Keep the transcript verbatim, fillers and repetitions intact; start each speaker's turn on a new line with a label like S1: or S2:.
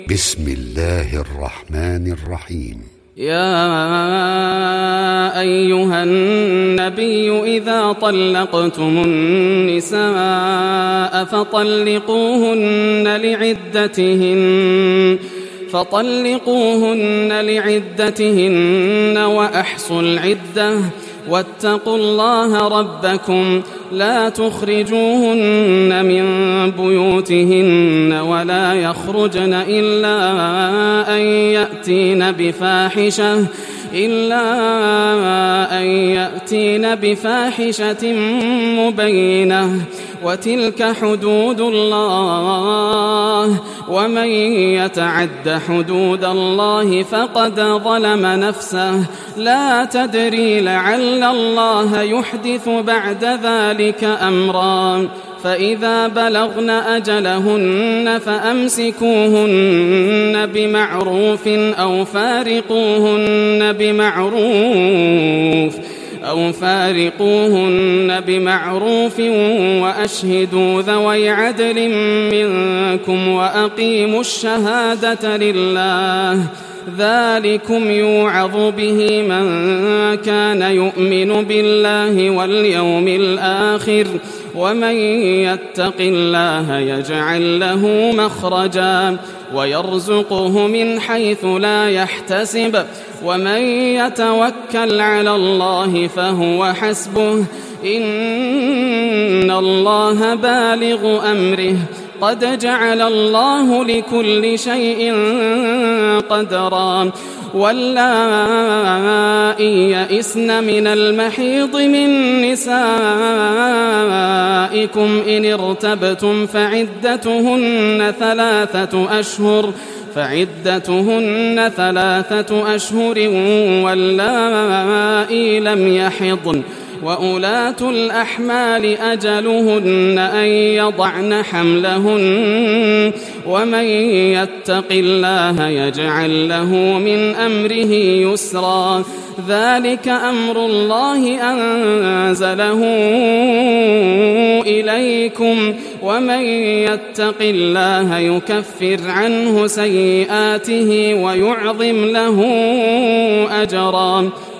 S1: بسم الله الرحمن الرحيم.
S2: يا أيها النبي إذا طلقتم النساء فطلقوهن لعدتهن فطلقوهن لعدتهن وأحصوا العدة واتقوا الله ربكم لا تخرجوهن من بيوتهن ولا يخرجن إلا أن يأتين بفاحشة إلا أن يأتين بفاحشة مبينة وتلك حدود الله ومن يتعد حدود الله فقد ظلم نفسه لا تدري لعل الله يحدث بعد ذلك أمرا فإذا بلغن أجلهن فأمسكوهن بمعروف أو فارقوهن بمعروف أو فارقوهن بمعروف وأشهدوا ذوي عدل منكم وأقيموا الشهادة لله ذلكم يوعظ به من كان يؤمن بالله واليوم الآخر ومن يتق الله يجعل له مخرجا ويرزقه من حيث لا يحتسب ومن يتوكل على الله فهو حسبه إن الله بالغ أمره قد جعل الله لكل شيء قدرا واللائي يئسن من المحيض من نسائكم إن ارتبتم فعدتهن ثلاثة أشهر فعدتهن ثلاثة أشهر واللائي لم يحضن وأولاة الأحمال أجلهن أن يضعن حملهن ومن يتق الله يجعل له من أمره يسرا ذلك أمر الله أنزله إليكم ومن يتق الله يكفر عنه سيئاته ويعظم له أجرا